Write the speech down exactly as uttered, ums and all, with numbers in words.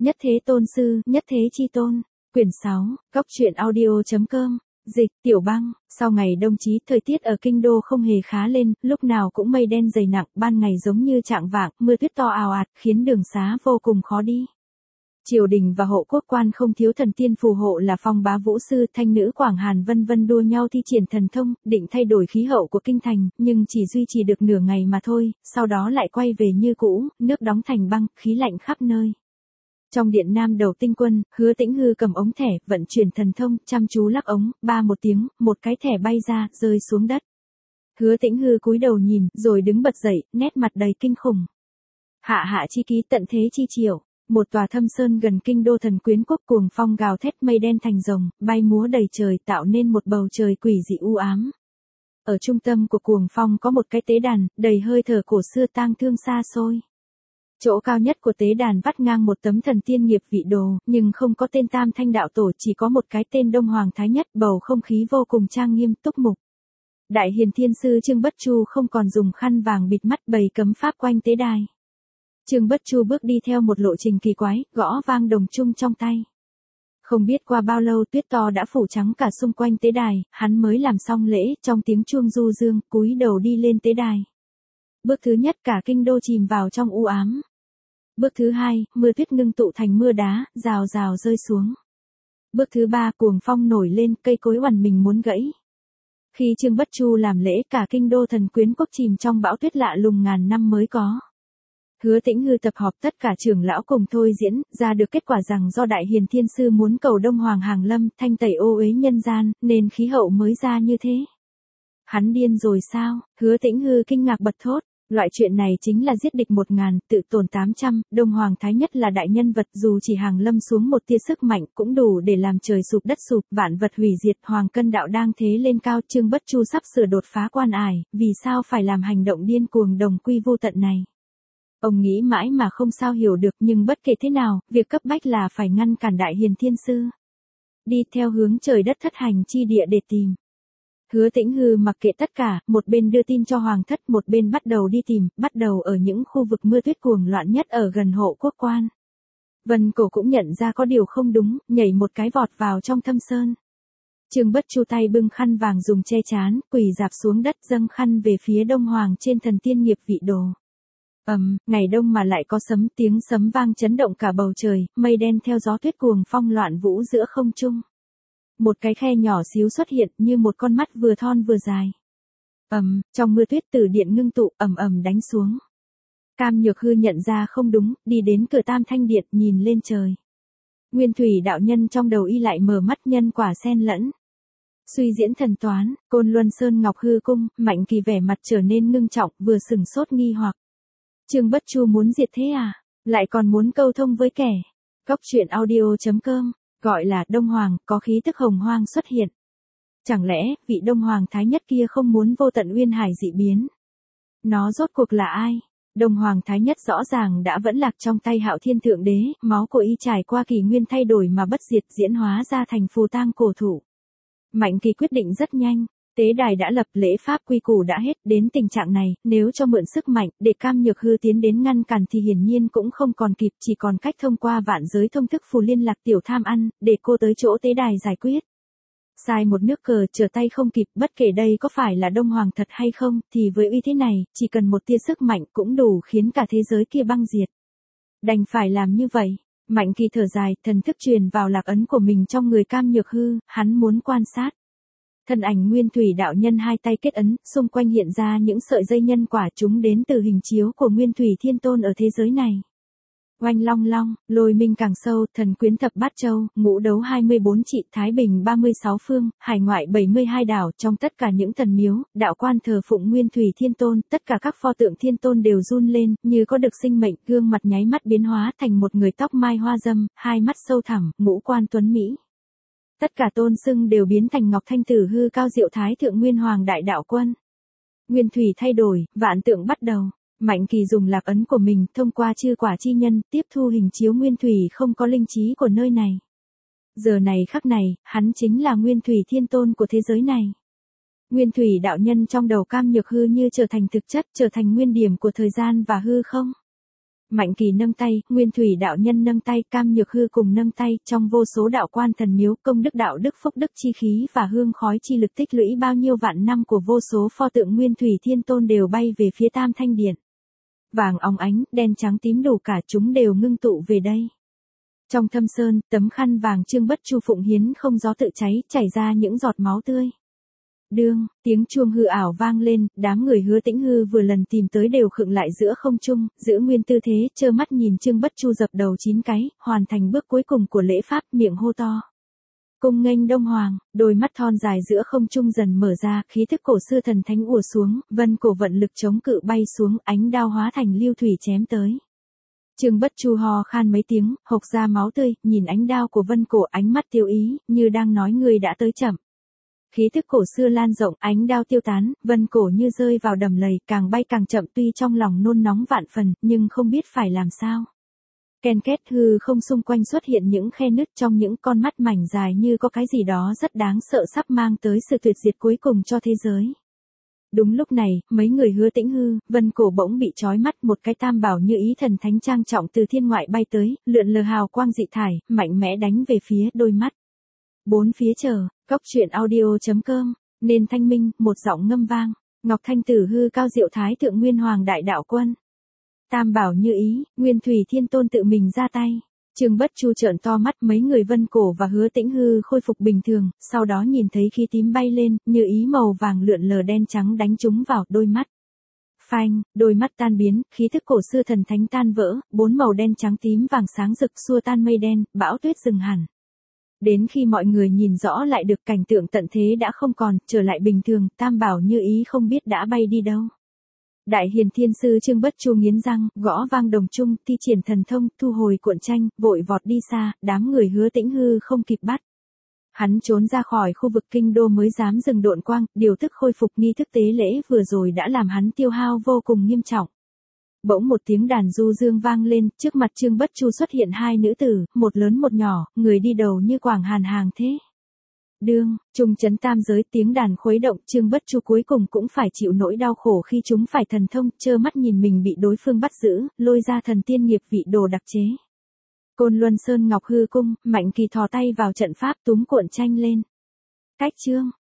Nhất Thế Tôn Sư, Nhất Thế Chi Tôn. Quyển sáu, Góc truyện audio chấm com. Dịch, Tiểu Băng. Sau ngày đông chí, thời tiết ở kinh đô không hề khá lên, lúc nào cũng mây đen dày nặng, ban ngày giống như trạng vạng, mưa tuyết to ào ạt, khiến đường xá vô cùng khó đi. Triều đình và hộ quốc quan không thiếu thần tiên phù hộ là Phong Bá Vũ Sư, Thanh Nữ Quảng Hàn vân vân đua nhau thi triển thần thông, định thay đổi khí hậu của kinh thành, nhưng chỉ duy trì được nửa ngày mà thôi, sau đó lại quay về như cũ, nước đóng thành băng, khí lạnh khắp nơi. Trong điện Nam Đầu Tinh Quân, Hứa Tĩnh Hư cầm ống thẻ, vận chuyển thần thông, chăm chú lắc ống, ba một tiếng, một cái thẻ bay ra, rơi xuống đất. Hứa Tĩnh Hư cúi đầu nhìn, rồi đứng bật dậy, nét mặt đầy kinh khủng. Hạ hạ chi ký tận thế chi triệu. Một tòa thâm sơn gần kinh đô Thần Quyến Quốc, cuồng phong gào thét, mây đen thành rồng, bay múa đầy trời, tạo nên một bầu trời quỷ dị u ám. Ở trung tâm của cuồng phong có một cái tế đàn, đầy hơi thở cổ xưa tang thương xa xôi. Chỗ cao nhất của tế đàn vắt ngang một tấm thần tiên nghiệp vị đồ, nhưng không có tên Tam Thanh Đạo Tổ, chỉ có một cái tên Đông Hoàng Thái Nhất, bầu không khí vô cùng trang nghiêm túc mục. Đại Hiền Thiên Sư Trương Bất Chu không còn dùng khăn vàng bịt mắt bày cấm pháp quanh tế đài. Trương Bất Chu bước đi theo một lộ trình kỳ quái, gõ vang đồng chung trong tay. Không biết qua bao lâu tuyết to đã phủ trắng cả xung quanh tế đài, hắn mới làm xong lễ, trong tiếng chuông du dương, cúi đầu đi lên tế đài. Bước thứ nhất, cả kinh đô chìm vào trong u ám. Bước thứ hai, mưa tuyết ngưng tụ thành mưa đá, rào rào rơi xuống. Bước thứ ba, cuồng phong nổi lên, cây cối oằn mình muốn gãy. Khi Trương Bất Chu làm lễ, cả kinh đô Thần Quyến Quốc chìm trong bão tuyết lạ lùng ngàn năm mới có. Hứa Tĩnh Hư tập họp tất cả trưởng lão cùng thôi diễn, ra được kết quả rằng do Đại Hiền Thiên Sư muốn cầu Đông Hoàng hàng lâm, thanh tẩy ô uế nhân gian, nên khí hậu mới ra như thế. Hắn điên rồi sao? Hứa Tĩnh Hư kinh ngạc bật thốt. Loại chuyện này chính là giết địch một ngàn, tự tổn tám trăm, Đông Hoàng Thái Nhất là đại nhân vật, dù chỉ hàng lâm xuống một tia sức mạnh cũng đủ để làm trời sụp đất sụp, vạn vật hủy diệt. Hoàng Cân Đạo đang thế lên cao, Trương Bất Chu sắp sửa đột phá quan ải, vì sao phải làm hành động điên cuồng đồng quy vô tận này? Ông nghĩ mãi mà không sao hiểu được, nhưng bất kể thế nào, việc cấp bách là phải ngăn cản Đại Hiền Thiên Sư. Đi theo hướng trời đất thất hành chi địa để tìm. Hứa Tĩnh Hư mặc kệ tất cả, một bên đưa tin cho Hoàng thất, một bên bắt đầu đi tìm, bắt đầu ở những khu vực mưa tuyết cuồng loạn nhất ở gần hộ quốc quan. Vân Cổ cũng nhận ra có điều không đúng, nhảy một cái vọt vào trong thâm sơn. Trương Bất Chu tay bưng khăn vàng dùng che chán, quỳ rạp xuống đất dâng khăn về phía Đông Hoàng trên thần tiên nghiệp vị đồ. Ầm, um, ngày đông mà lại có sấm, tiếng sấm vang chấn động cả bầu trời, mây đen theo gió tuyết cuồng phong loạn vũ giữa không trung. Một cái khe nhỏ xíu xuất hiện như một con mắt vừa thon vừa dài. Ầm, um, trong mưa tuyết từ điện ngưng tụ ầm ầm đánh xuống. Cam Nhược Hư nhận ra không đúng, đi đến cửa Tam Thanh Điện nhìn lên trời. Nguyên Thủy đạo nhân trong đầu y lại mở mắt nhân quả xen lẫn. Suy diễn thần toán, Côn Luân Sơn Ngọc Hư Cung, Mạnh Kỳ vẻ mặt trở nên ngưng trọng, vừa sừng sốt nghi hoặc. Trương Bất Chu muốn diệt thế à? Lại còn muốn câu thông với kẻ. Góc truyện audio chấm com, gọi là Đông Hoàng, có khí tức hồng hoang xuất hiện. Chẳng lẽ, vị Đông Hoàng Thái Nhất kia không muốn vô tận uyên hải dị biến? Nó rốt cuộc là ai? Đông Hoàng Thái Nhất rõ ràng đã vẫn lạc trong tay Hạo Thiên Thượng Đế, máu của y trải qua kỷ nguyên thay đổi mà bất diệt, diễn hóa ra thành phù tang cổ thụ. Mạnh Kỳ quyết định rất nhanh. Tế đài đã lập, lễ pháp quy củ đã hết, đến tình trạng này, nếu cho mượn sức mạnh, để Cam Nhược Hư tiến đến ngăn cản thì hiển nhiên cũng không còn kịp, chỉ còn cách thông qua vạn giới thông thức phù liên lạc Tiểu Tham Ăn, để cô tới chỗ tế đài giải quyết. Sai một nước cờ, trở tay không kịp, bất kể đây có phải là Đông Hoàng thật hay không, thì với uy thế này, chỉ cần một tia sức mạnh cũng đủ khiến cả thế giới kia băng diệt. Đành phải làm như vậy. Mạnh Kỳ thở dài, thần thức truyền vào lạc ấn của mình trong người Cam Nhược Hư, hắn muốn quan sát. Thân ảnh Nguyên Thủy đạo nhân hai tay kết ấn, xung quanh hiện ra những sợi dây nhân quả, chúng đến từ hình chiếu của Nguyên Thủy Thiên Tôn ở thế giới này. Oanh long long, Lôi Minh càng sâu, Thần Quyến thập bát châu, Ngũ đấu hai mươi bốn trị, Thái Bình ba mươi sáu phương, hải ngoại bảy mươi hai đảo, trong tất cả những thần miếu, đạo quan thờ phụng Nguyên Thủy Thiên Tôn, tất cả các pho tượng Thiên Tôn đều run lên, như có được sinh mệnh, gương mặt nháy mắt biến hóa thành một người tóc mai hoa dâm, hai mắt sâu thẳm, ngũ quan tuấn mỹ. Tất cả tôn xưng đều biến thành Ngọc Thanh Tử hư cao diệu Thái Thượng Nguyên Hoàng Đại Đạo Quân. Nguyên Thủy thay đổi, vạn tượng bắt đầu. Mạnh Kỳ dùng lạc ấn của mình, thông qua chư quả chi nhân, tiếp thu hình chiếu Nguyên Thủy không có linh trí của nơi này. Giờ này khắc này, hắn chính là Nguyên Thủy Thiên Tôn của thế giới này. Nguyên Thủy đạo nhân trong đầu Cam Nhược Hư như trở thành thực chất, trở thành nguyên điểm của thời gian và hư không. Mạnh Kỳ nâng tay, Nguyên Thủy đạo nhân nâng tay, Cam Nhược Hư cùng nâng tay, trong vô số đạo quan thần miếu, công đức đạo đức phúc đức chi khí và hương khói chi lực tích lũy bao nhiêu vạn năm của vô số pho tượng Nguyên Thủy Thiên Tôn đều bay về phía Tam Thanh Điện. Vàng óng ánh, đen trắng tím đủ cả chúng đều ngưng tụ về đây. Trong thâm sơn, tấm khăn vàng Trương Bất Chu phụng hiến không gió tự cháy, chảy ra những giọt máu tươi. Đương, tiếng chuông hư ảo vang lên, đám người Hứa Tĩnh Hư vừa lần tìm tới đều khựng lại giữa không trung, giữ nguyên tư thế, trơ mắt nhìn Trương Bất Chu dập đầu chín cái, hoàn thành bước cuối cùng của lễ pháp, miệng hô to. Cung nghênh Đông Hoàng, đôi mắt thon dài giữa không trung dần mở ra, khí thức cổ xưa thần thánh ùa xuống, vân cổ vận lực chống cự bay xuống, ánh đao hóa thành lưu thủy chém tới. Trương Bất Chu ho khan mấy tiếng, hộc ra máu tươi, nhìn ánh đao của vân cổ, ánh mắt tiêu ý, như đang nói người đã tới chậm. Khí thức cổ xưa lan rộng, ánh đao tiêu tán, vân cổ như rơi vào đầm lầy, càng bay càng chậm, tuy trong lòng nôn nóng vạn phần, nhưng không biết phải làm sao. Ken két, hư không xung quanh xuất hiện những khe nứt, trong những con mắt mảnh dài như có cái gì đó rất đáng sợ sắp mang tới sự tuyệt diệt cuối cùng cho thế giới. Đúng lúc này, mấy người Hứa Tĩnh Hư, vân cổ bỗng bị trói mắt, một cái tam bảo như ý thần thánh trang trọng từ thiên ngoại bay tới, lượn lờ hào quang dị thải, mạnh mẽ đánh về phía đôi mắt. Bốn phía chờ, cốc truyện audio chấm com, nên thanh minh, một giọng ngâm vang, Ngọc Thanh Tử hư cao diệu thái thượng nguyên hoàng đại đạo quân. Tam bảo như ý, Nguyên Thủy Thiên Tôn tự mình ra tay. Trương Bất Chu trợn to mắt, mấy người vân cổ và Hứa Tĩnh Hư khôi phục bình thường, sau đó nhìn thấy khí tím bay lên, như ý màu vàng lượn lờ đen trắng đánh trúng vào đôi mắt. Phanh, đôi mắt tan biến, khí thức cổ xưa thần thánh tan vỡ, bốn màu đen trắng tím vàng sáng rực xua tan mây đen, bão tuyết dừng hẳn. Đến khi mọi người nhìn rõ lại được cảnh tượng tận thế đã không còn, trở lại bình thường, tam bảo như ý không biết đã bay đi đâu. Đại hiền thiên sư Trương Bất Chu nghiến răng, gõ vang đồng trung, thi triển thần thông, thu hồi cuộn tranh, vội vọt đi xa, đám người Hứa Tĩnh Hư không kịp bắt. Hắn trốn ra khỏi khu vực kinh đô mới dám dừng độn quang, điều thức khôi phục nghi thức tế lễ vừa rồi đã làm hắn tiêu hao vô cùng nghiêm trọng. Bỗng một tiếng đàn du dương vang lên, trước mặt Trương Bất Chu xuất hiện hai nữ tử, một lớn một nhỏ, người đi đầu như quảng hàn hàng thế. Đương, trung chấn tam giới, tiếng đàn khuấy động, Trương Bất Chu cuối cùng cũng phải chịu nỗi đau khổ khi chúng phải thần thông, trơ mắt nhìn mình bị đối phương bắt giữ, lôi ra thần tiên nghiệp vị đồ đặc chế. Côn Luân Sơn Ngọc Hư Cung, Mạnh Kỳ thò tay vào trận pháp túm cuộn tranh lên. Cách chương,